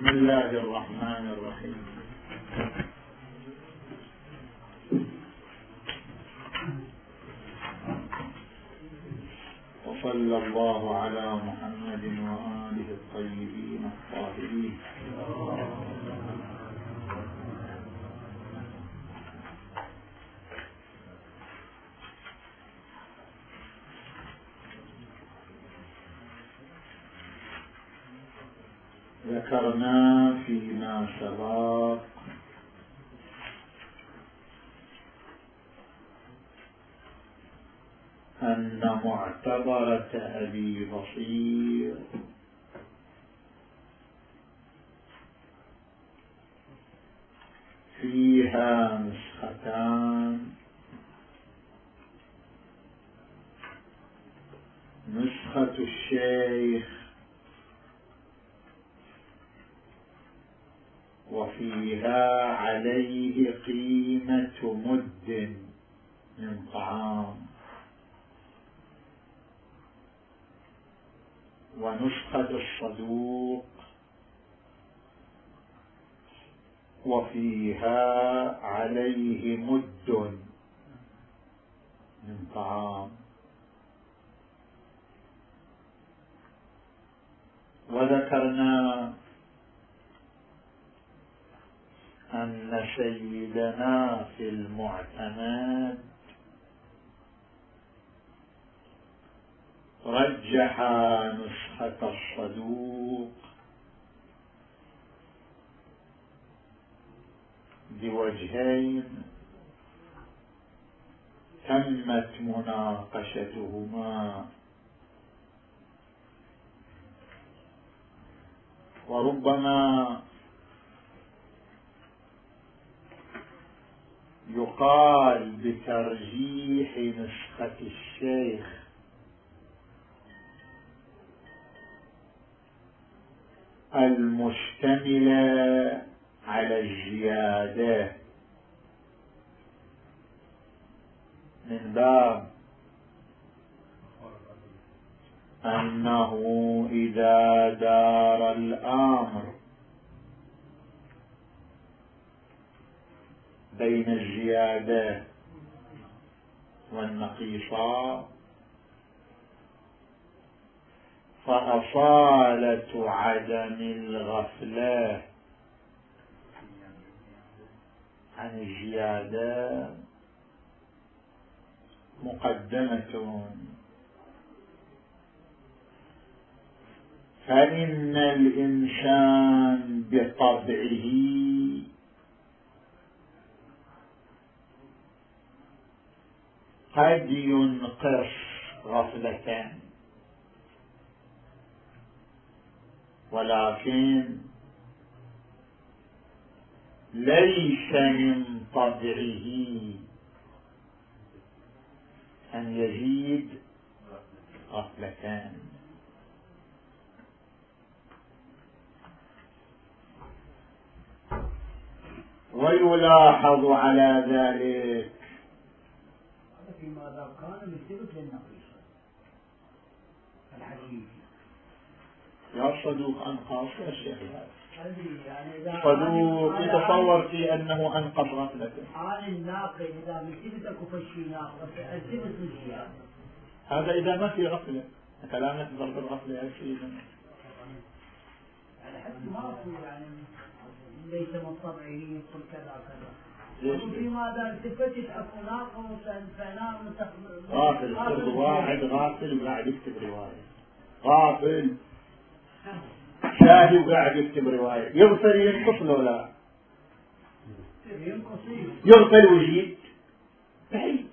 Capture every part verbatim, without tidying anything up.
بسم الله الرحمن الرحيم. وصلى الله على محمد وآله الطيبين الطاهرين. ذكرنا فيما سبق أن معتبرة أبي بصير فيها نسختان: نسخة الشيخ وفيها عليه قيمة مد من طعام، ونسخة الصدوق وفيها عليه مد من طعام. وذكرنا أن سيدنا في المعتمد رجح نسخة الصدوق بوجهين تمت مناقشتهما، وربما يقال بترجيح نسخة الشيخ المشتملة على الزيادة، من باب أنه إذا دار الأمر بين الزيادة والنقيصة فأصالة عدم الغفلة عن الزيادة مقدمة، فإن الإنسان بطبعه قد ينقص غفلة، ولكن ليس من طبعه أن يزيد غفلتان. ويلاحظ على ذلك فيما كان مثبت للنقيص الحقيقي. يا صدوق أنقص يا شيخ، صدوق يتصور في أنه أنقص غفلته. عن الناقل إذا مثبت كفشي ناقص أثبت الزيادة، هذا إذا ما في غفلة. كلامك ضرب الغفلة يا سيدنا، يعني حتى ما أقول يعني ليس من طبعه يقول كذا كذا. وفيما إذا التفتت أكو ناقص فنام غافل. فرض واحد غافل وقاعد يكتب رواية، غافل شاهي وقاعد يكتب رواية، يغفل ينقص له لا يغفل ويزيد بعيد.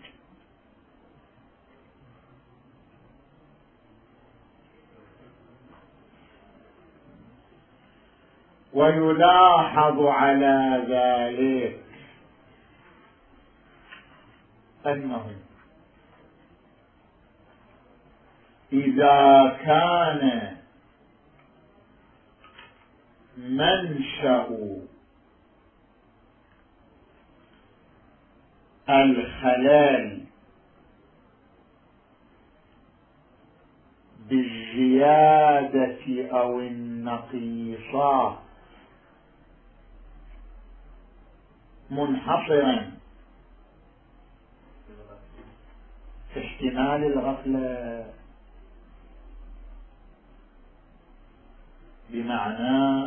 ويلاحظ على ذلك أنه إذا كان منشأ الخلال بالزيادة أو النقيصة منحصرا في احتمال الغفلة، بمعنى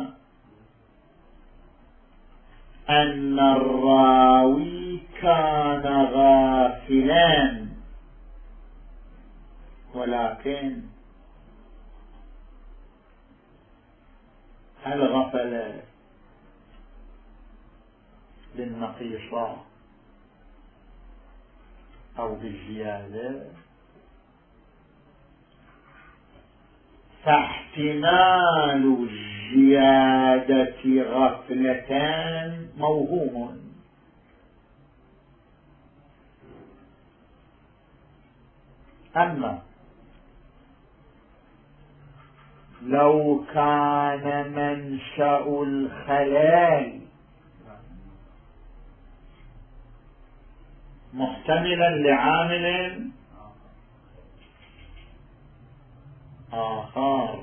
أن الراوي كان غافلا ولكن هل غفل بالنقيصة أو بالزيادة؟ فاحتمال الزيادة غفلتان موهوم، أما لو كان منشأ الخلال محتملا لعامل آخر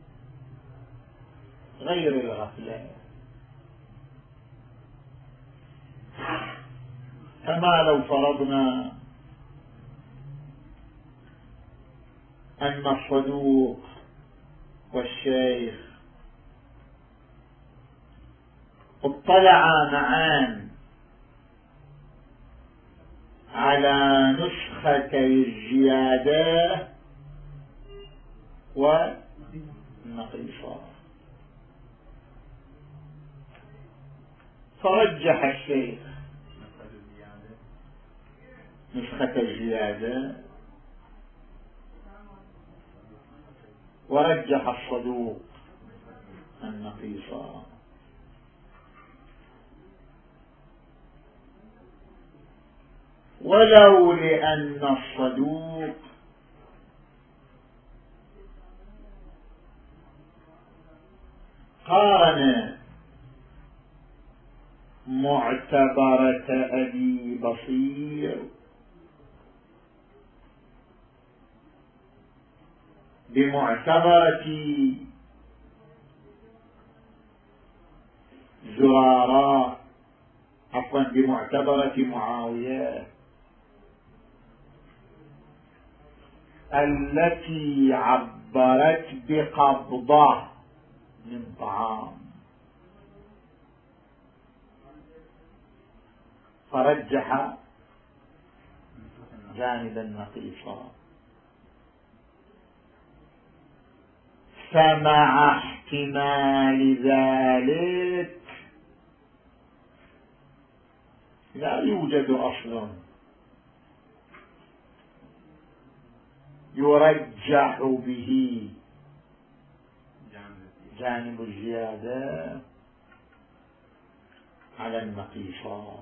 غير الغفلة، كما لو فرضنا أن الصدوق والشيخ اطلعا معا على نسختي الزيادة والنقيصة، فرجح الشيخ نسخة الزيادة ورجح الصدوق النقيصة، ولو لأن الصدوق قارن معتبرة أبي بصير بمعتبرة زرارة عفوا بمعتبرة معاوية التي عبرت بقبضة من طعام، فرجح جانب النقيصة، فمع احتمال ذلك لا يوجد أصل يرجح به جانب الزيادة على النقيصة.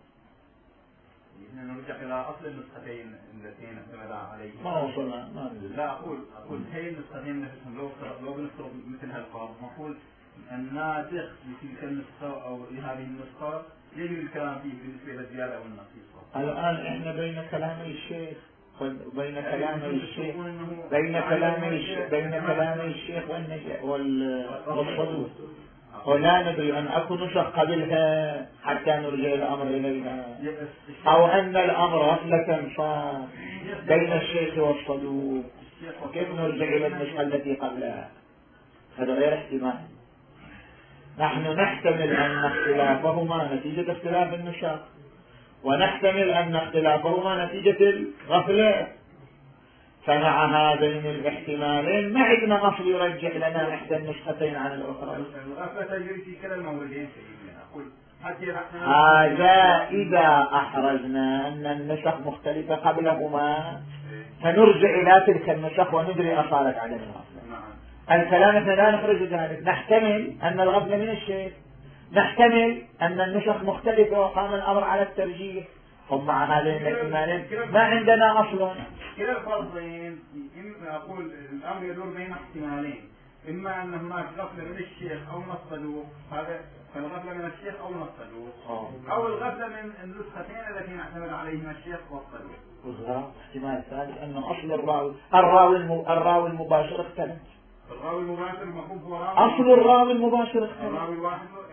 نرجع إلى أصل النسختين اللتين اعتمد عليهما. ما وصلنا ما نزل. لا أقول أقول هي النسختين نفسهم لو لو بنفترض مثل هالقرار نقول الناسخ لتلك النسخة أو لهذه النسخة يجري الكلام فيه بالنسبة إلى الزيادة أو النقيصة. الآن إحنا بين كلام الشيخ وبين كلام الشيخ بين كلام الشيخ بين كلام الشيخ والصدوق، ولا ندري أن أكون نسخ قبلها حتى نرجع الأمر إليها، أو أن الأمر غفلة صار بين الشيخ والصدوق، كيف نرجع إلى النسخة التي قبلها؟ هذا غير احتمال. نحن نحتمل أن اختلافهما نتيجة اختلاف النسخ، ونحتمل أن اختلافهما نتيجة الغفلة، فمع هذين الاحتمالين ما عندنا نص يرجح لنا إحدى النسختين عن الأخرى. الغفلة تجري في كلا الموردين سيدنا. أقول هذا إذا أحرزنا أن النسخ مختلفة قبلهما فنرجع إلى تلك النسخ وندري أصالة عدم الغفلة. الكلام احنا لا نخرج ذلك، نحتمل أن الغفلة من الشيء، نحتمل أن النسخ مختلفة وقام الأمر على الترجيح، هم مع هذين الاحتمالين ما عندنا أصل. كلا الفرضين أقول الأمر يدور بين احتمالين، إما أن هناك غفلة من الشيخ أو من الصدوق، هذا فالغفلة من الشيخ أو من الصدوق، أو الغفلة من النسختين التي نعتمد عليهما الشيخ والصدوق. بالضبط. احتمال ثالث أن أصل الراوي الراوي الراوي المباشر اختلف. الراوي المباشر المفروض هو راوي أصل الراوي المباشر اختلف. الراوي الواحد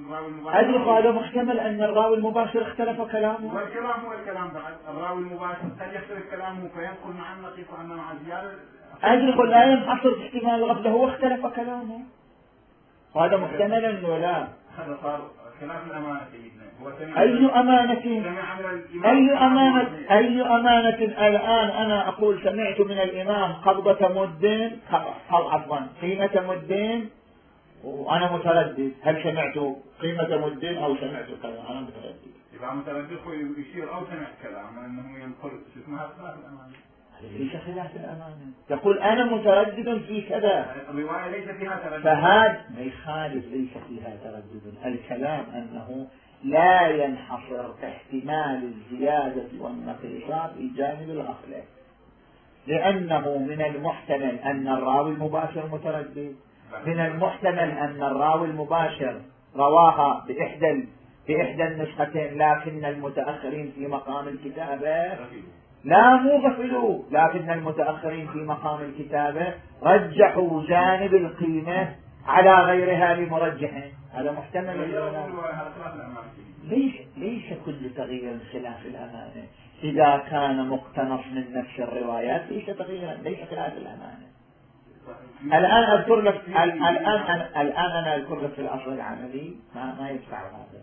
الراوي المباشر. أدرك هذا محتمل أن الراوي المباشر اختلف كلامه. والكلام هو الكلام بعد، الراوي المباشر قد يختلف كلامه فينقل مع النقيص وأنه مع زيادة. أدرك لا ينحصر في احتمال الغفلة، هو اختلف كلامه. هذا محتمل أنه لا. هذا صار خلاف الأمانة سيدنا. أي أمانة؟ أي أمانة؟ أي أمانة الآن أنا أقول سمعت من الإمام قبضة مدين أو عفوا قيمة مدين وأنا متردد، هل سمعت قيمة مدين أو سمعت كلام؟ أنا متردد. إذا متردد يشير أو سمعت كلام أنه ينقل شو اسمها خلاف الأمانة. ليس خلاف الأمانة، يقول أنا متردد في كذا. الرواية ليس فيها تردد. فهذا ما يخالف ليس فيها تردد، الكلام أنه لا ينحصر احتمال الزيادة والنقيصة في جانب الغفلة، لأنه من المحتمل أن الراوي المباشر متردد، من المحتمل أن الراوي المباشر رواها بإحدى بإحدى النسختين لكن المتأخرين في مقام الكتابة لا مو غفلوا، لكن المتأخرين في مقام الكتابة رجحوا جانب القيمة على غيرها لمرجحه. هذا محتمل. ليش ليش كل تغيير خلاف الأمانة؟ إذا كان مقتنص من نفس الروايات ليس تغييرا، ليس خلاف الأمانة. الآن أذكر لك الآن أنا الآن أنا أذكر لك في الأصل العملي ما ما يدفع هذا،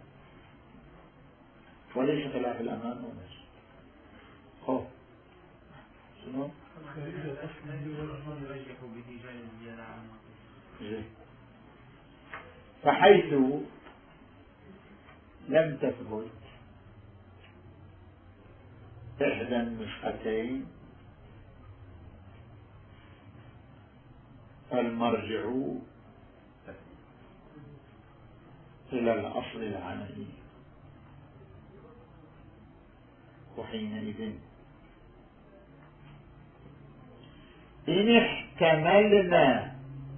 وليس خلاف الأمانة ونفس. خو شنو؟ فحيث لم تثبت إحدى النسختين فالمرجع إلى الأصل العملي، وحينئذ إن احتملنا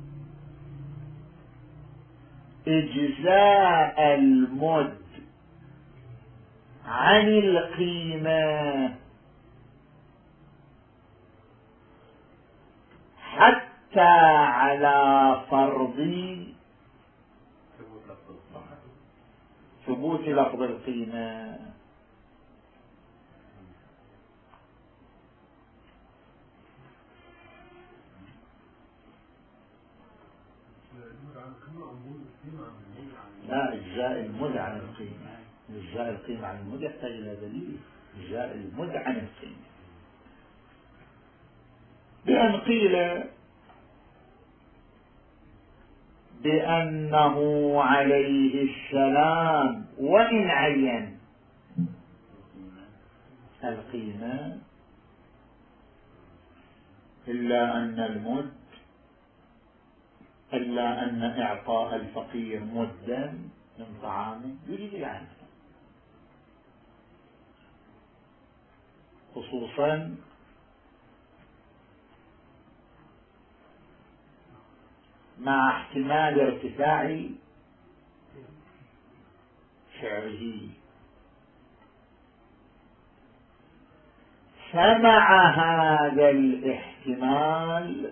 إجزاء المد عن القيمة حتى على فرض ثبوت لفظ القيمة، لا إجزاء المد عن القيمة، إجزاء القيمة عن المد يحتاج إلى دليل. إجزاء المد عن القيمة بأن قيل بأنه عليه السلام وإن عين القيمة إلا أن المد إلا أن إعطاء الفقير مدا من طعامه يجب العنف، خصوصا مع احتمال ارتفاع سعره. فمع هذا الاحتمال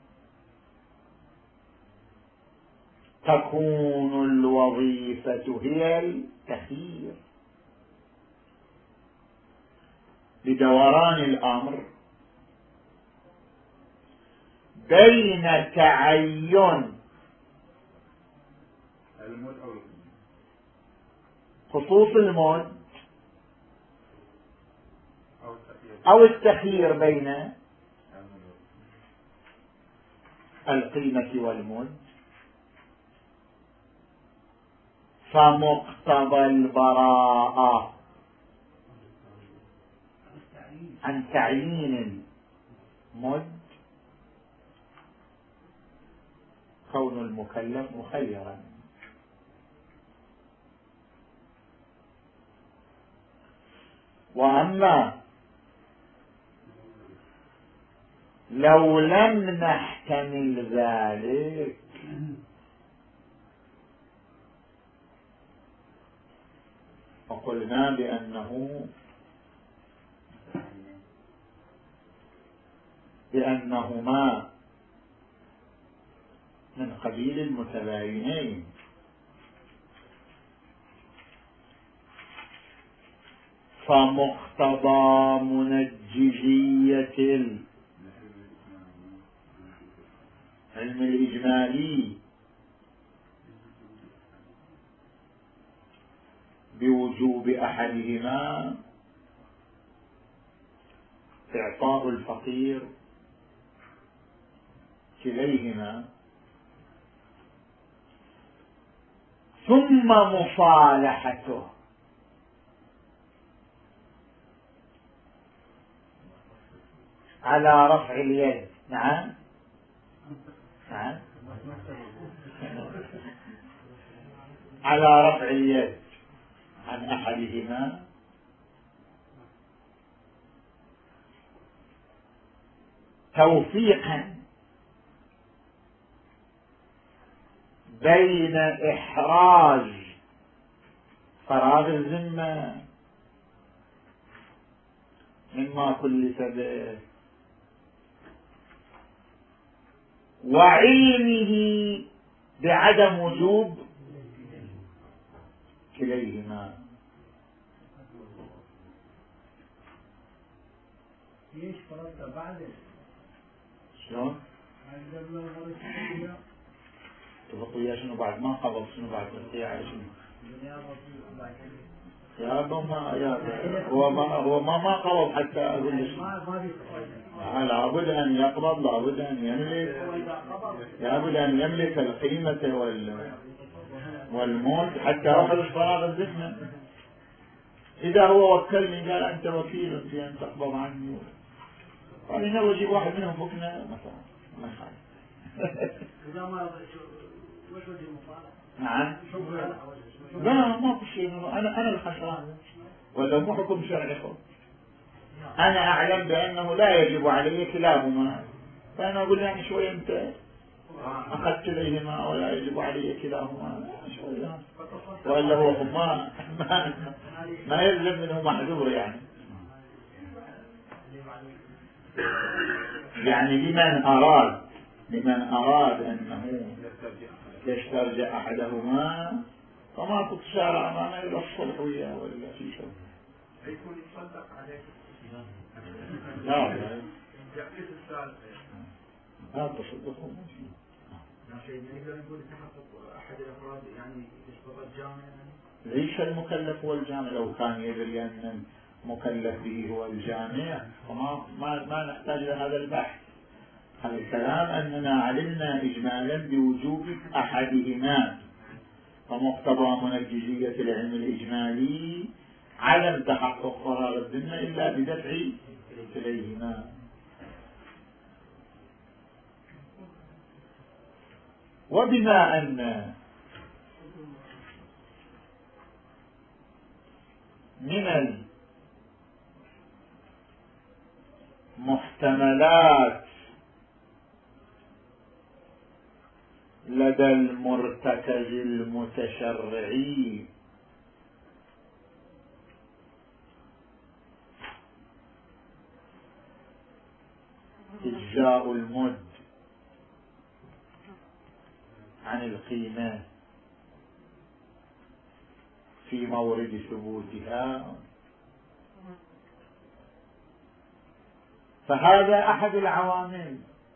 تكون الوظيفة هي التخيير بدوران الأمر بين تعين خصوص المد أو التخيير بين القيمة والمد. فمقتضى البراءة عن تعيين المد كون المكلف مخيرا، وأما لو لم نحتمل ذلك فقلنا بأنه بأنهما من قبيل المتباينين، فمقتضى منجزية العلم الإجمالي بوجوب أحدهما إعطاء الفقير كليهما، ثم مصالحته على رفع اليد. نعم نعم على رفع اليد عن أحدهما توفيقا بين إحراج فراغ الذمة مما كلف به وعلمه بعدم وجوب كليهما. ليش فرضت بعد؟ شلون؟ تفق وياه شنو بعد ما قبض؟ شنو بعد تستطيع شنو؟ يا ما يا هو ما هو ما ما قبض حتى أقول لك لابد أن يقبض، لابد أن يملك، لابد أن يملك القيمة وال والموت حتى يخرج فراغ الذمة. إذا هو وكلني قال أنت وكيل في أن تقبض عني، قال لنا وجيب واحد منهم فكنا مثلا ما يخالف. إذا ما وش وجه المصالحة؟ نعم لا ما في شيء، أنا أنا الخسران ولا مو حكم شرعي. أنا أعلم بأنه لا يجب علي كلاهما، فأنا أقول يعني شوية أنت أخذت إليهما ولا يجب علي كلاهما شوية، وإلا هو ما ما, ما يلزم منه محذور يعني. يعني لمن أراد لمن أراد أنه يسترجع أحدهما فما تتشارع معنا إلا الصلح وياه ولا في شيء. يكون يتصدق عليك. لا لا يعطيك السالفة. لا تصدقوا. شيء نقدر نقول تحقق أحد الأفراد يعني يشتغل جامع. ليش المكلف هو الجامع؟ لو كان يدري أن المكلف به هو الجامع فما ما ما نحتاج لهذا البحث. هذا الكلام أننا علمنا إجمالا بوجوب أحدهما، فمقتضى منجزية العلم الإجمالي عدم تحقق قرار الذمة إلا بدفع كليهما. وبما أن من المحتملات لدى المرتكز المتشرعي إجزاء المد عن القيمة في مورد ثبوتها، فهذا أحد العوامل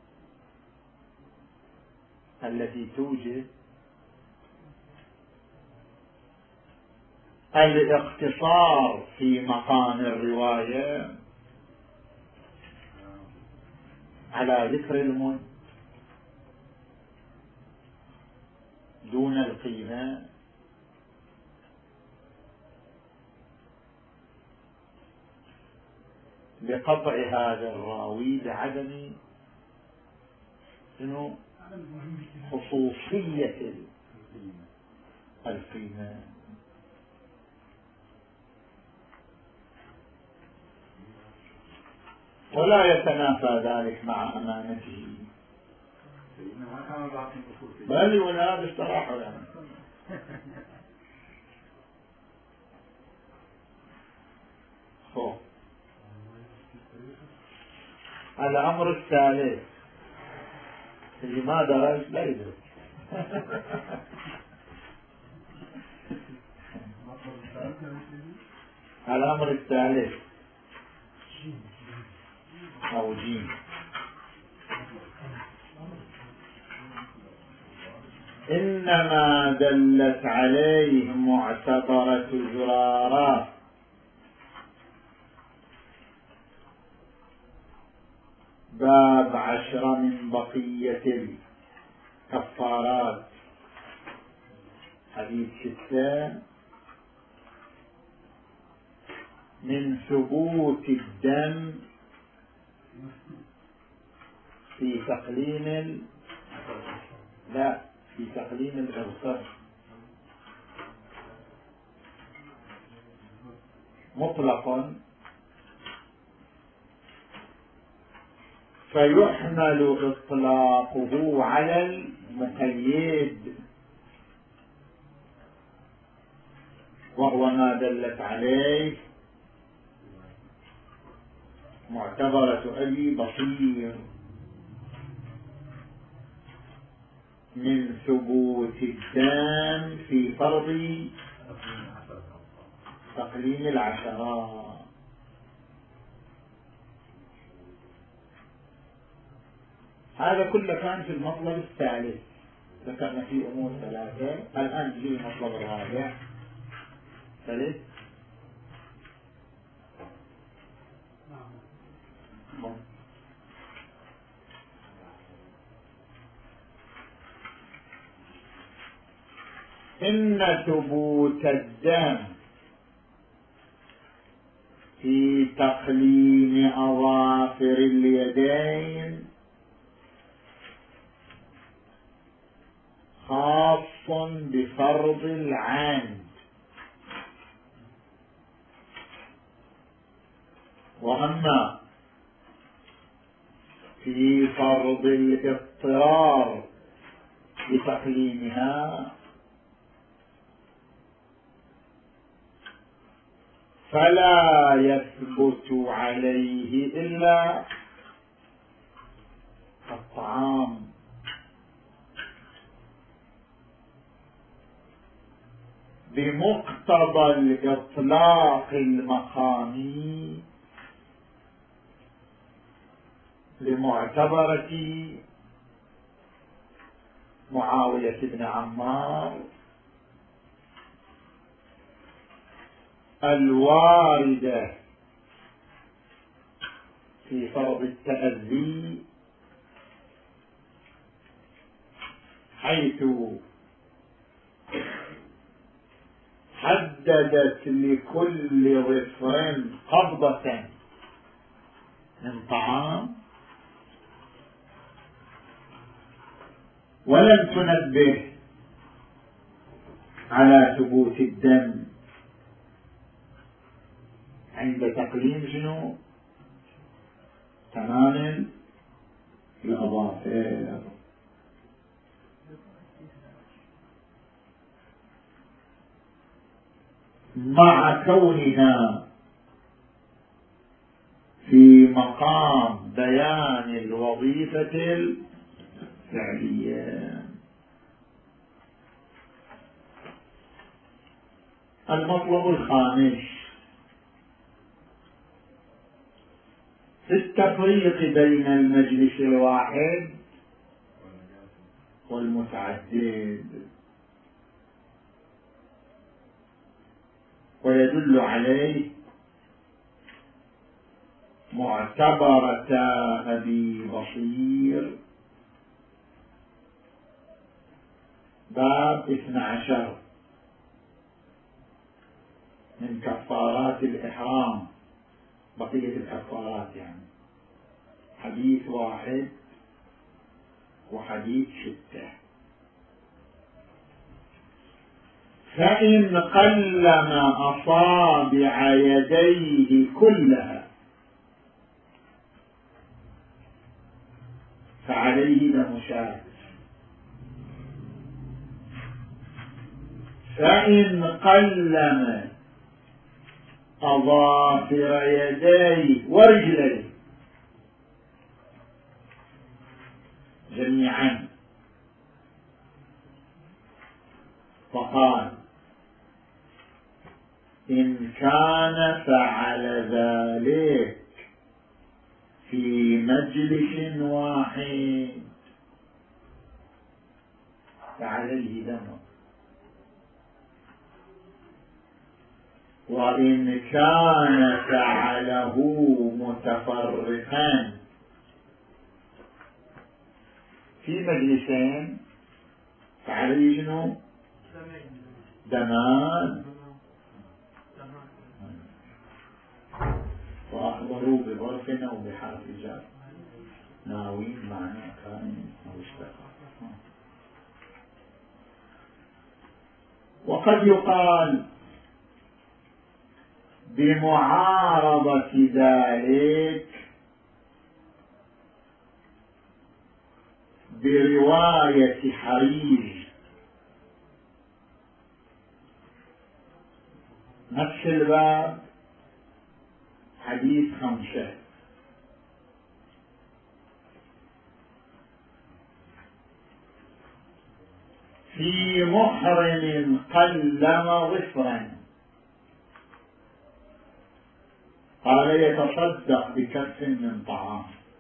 التي توجد الاقتصار في مقام الرواية على ذكر المد دون القيمة، لقطع هذا الراوي بعدم شنو خصوصية القيمة. ولا يتنافى ذلك مع أمانته، بل ولا باستراحة يعني. الأمر الثالث اللي ما درس لا يدرس. الأمر الثالث أو جيم. إنما دلت عليه معتبرة زرارات باب عشرة من بقية الكفارات حديث ستة من ثبوت الدم في تقليم ال... لا في تقليم الأظفار مطلقا، فيحمل إطلاقه على المقيد وهو ما دلت عليه معتبرة أبي بصير من ثبوت الدم في فرض تقليم العشرات. هذا كله كان في المطلب الثالث، ذكرنا فيه أمور ثلاثة. الآن نجي المطلب الرابع ثالث. إن ثبوت الدم في تقليم أظافر اليدين خاص بفرض العند، وأما في فرض الاضطرار بتقليمها فلا يثبت عليه إلا الطعام، بمقتضى الإطلاق المقامي لمعتبرة معاوية بن عمار الواردة في فرض التأذي، حيث حددت لكل ظفر قبضة من طعام، ولم تنبه على ثبوت الدم عند تقليم شنو؟ تمام الأظافر. مع كونها في مقام بيان الوظيفة الفعلية. المطلب الخامس في التفريق بين المجلس الواحد والمتعدد، ويدل عليه معتبرة أبي بصير باب اثنى عشر من كفارات الإحرام، بقية الكفارات يعني حديث واحد وحديث ستة. فإن قلم أصابع يديه كلها فعليه دم شاة، فإن قلم أظافر يديه ورجليه جميعا فقال إن كان فعل ذلك في مجلس واحد فعليه دمه، وإن كان فعله متفرقا في مجلسين فعليه شنو؟ دمان. وأخبروا بظرف أو بحرف جر ناوين معنى كائن أو اشتقى. وقد يقال بمعارضة ذلك برواية حريز نفس الباب حديث خمسة في محرم قلم ظفرا قال يتصدق بكف من طعام،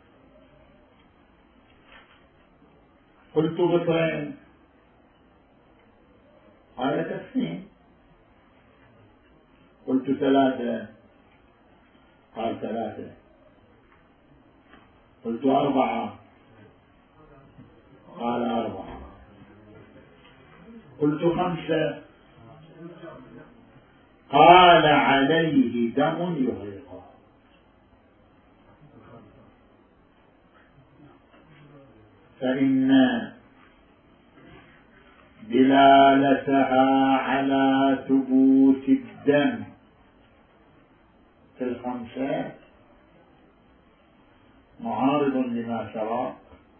قلت ظفرين قال كفين، قلت ثلاثة قال ثلاثة، قلت أربعة قال أربعة، قلت خمسة قال عليه دم يغرقه. فإن دلالتها على ثبوت الدم في الخمسة معارض لما سبق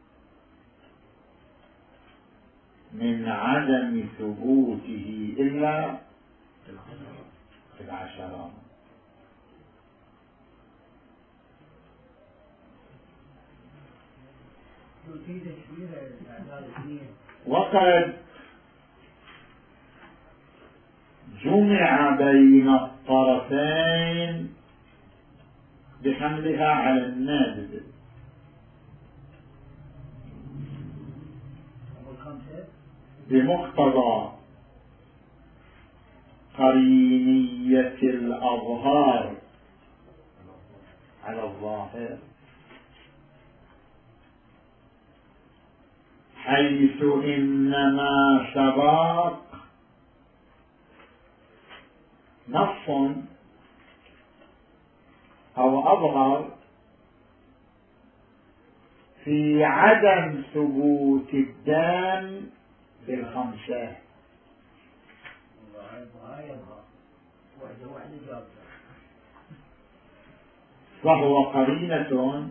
من عدم ثبوته إلا في العشرة. وقد جمع بين الطرفين بحملها على النابذ بمقتضى قرينية الأظهار على الظاهر، حيث إنما سبق نص أو أظهر في عدم ثبوت الدم بالخمسة، فهو قرينة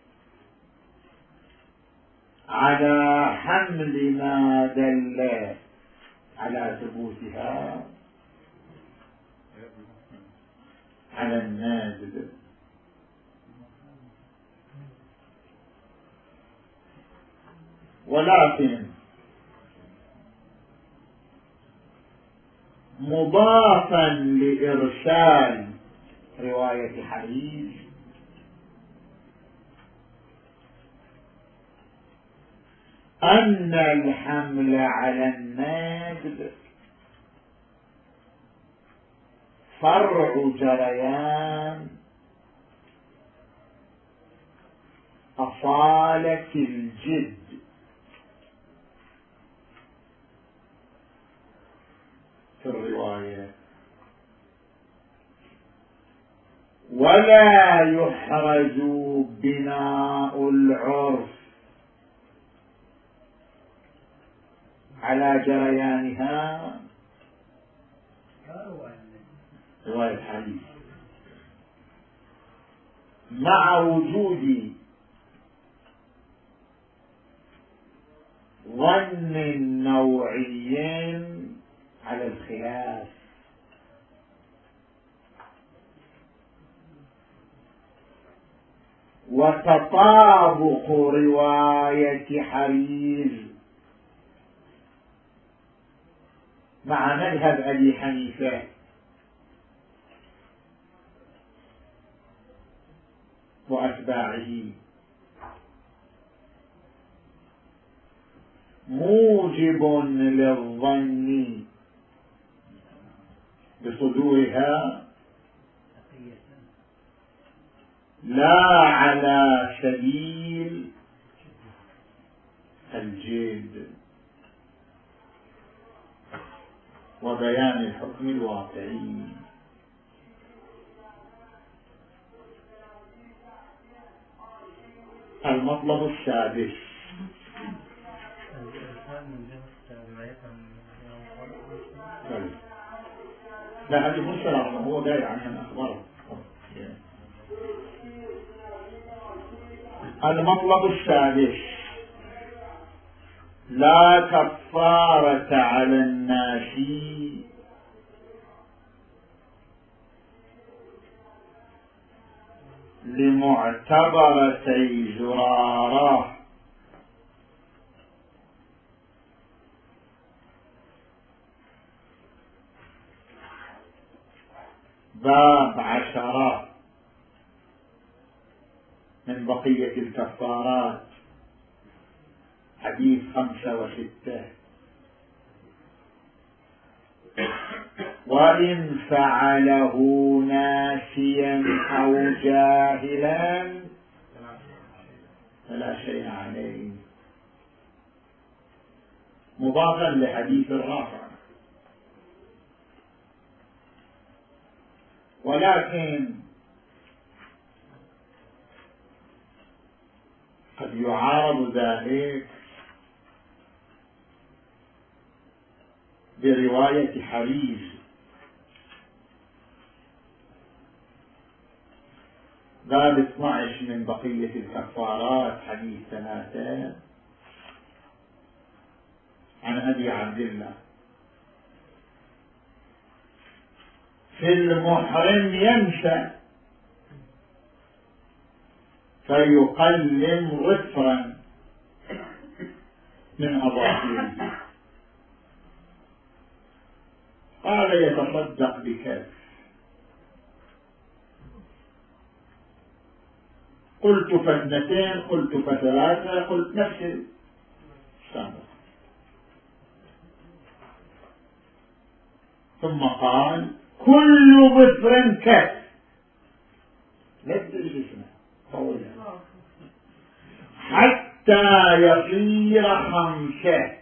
على حمل ما دل على ثبوتها على النازل. ولكن مضافا لإرسال رواية حديث أن الحمل على النازل فرع جريان أصالة الجد، في الرواية، ولا يحرز بناء العرف على جريانها رواية حديث مع وجود ظن نوعي على الخلاف. وتطابق رواية حريز مع مذهب أبي حنيفة وأتباعه موجب للظن بصدورها لا على سبيل الجد وبيان الحكم الواقعي. المطلب السادس لا هذه مصطلح هو داير عنها أخباره. المطلب السادس لا كفارة على الناشي لمعتبرتي زرارة باب عشرة من بقية الكفارات حديث خمسة وستة. وإن فعله ناسيا أو جاهلا فلا شيء عليه، مضافا لحديث الرافع. ولكن قد يعارض ذلك برواية حريز باب اثني عشر من بقية الكفارات حديث ثلاثة عن أبي عبد الله في المحرم ينسى فيقلم رفرا من أظافره، قال يتصدق بكف. قلت فاثنتين قلت فثلاثة قلت نفس السابق. ثم قال كل ظفر كف، لا تدري اسمه طويلة حتى يصير خمسة،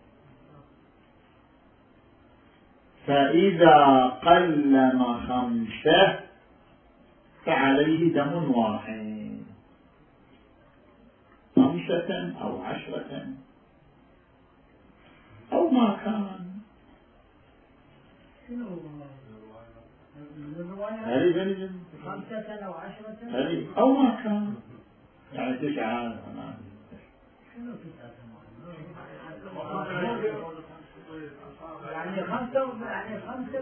فإذا قلم خمسة فعليه دم واحد، خمسة أو عشرة أو ما كان. هذه خمسة أو عشرة هذه أو ما كان، يعني تسعة. شنو تسعة؟ يعني خمسة يعني خمسة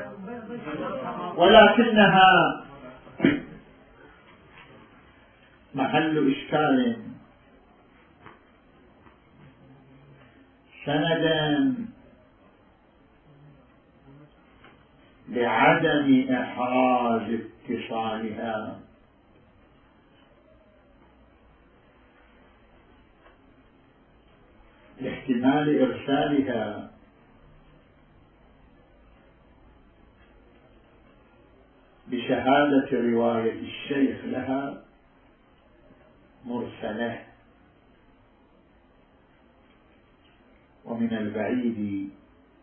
ولكنها محل إشكال سندا لعدم إحراز اتصالها، لاحتمال إرسالها بشهادة رواية الشيخ لها مرسلة. ومن البعيد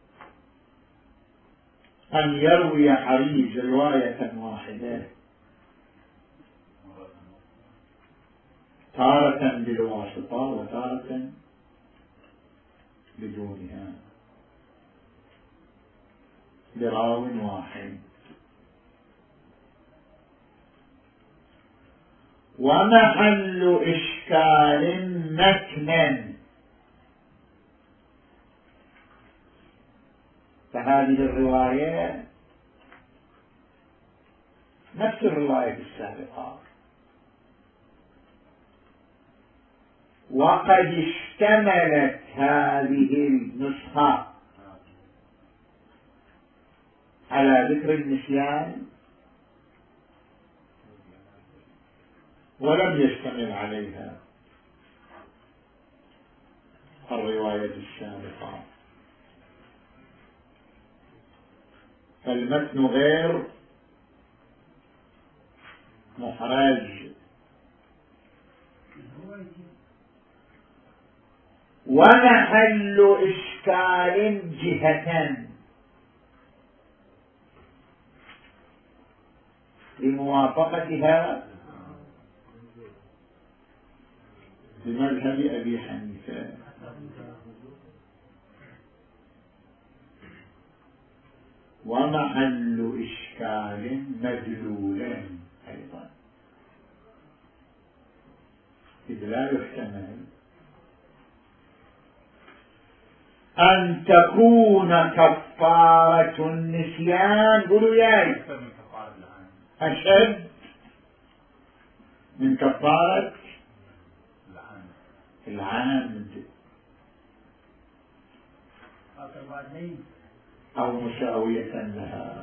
أن يروي حريز رواية واحدة تارة بالواسطة وتارة بدونها لراو واحد. ومحل إشكال مكنن، فهذه الرواية نفس الرواية السابقة، وقد اشتملت هذه النسخة على ذكر النسيان ولم يشتمل عليها الرواية السابقة، فالمتن غير محرج. ومحل إشكال جهتان لموافقتها بمذهب أبي حنيفة، ومحل إشكال مدلولين أيضا، إذ لا يحتمل أن تكون كفارة النسيان قولوا ياي أشد من كفارة العمد أو مساوية لها.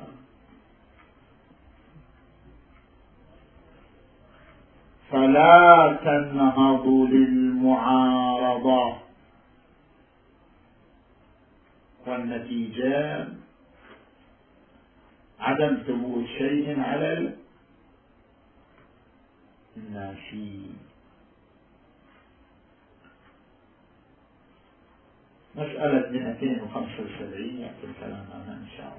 فلا تنهض للمعارضة، والنتيجة عدم ثبوت شيء على النافي. مسألة مئتين وخمسة وسبعين يأتي الكلام عنها إن شاء الله.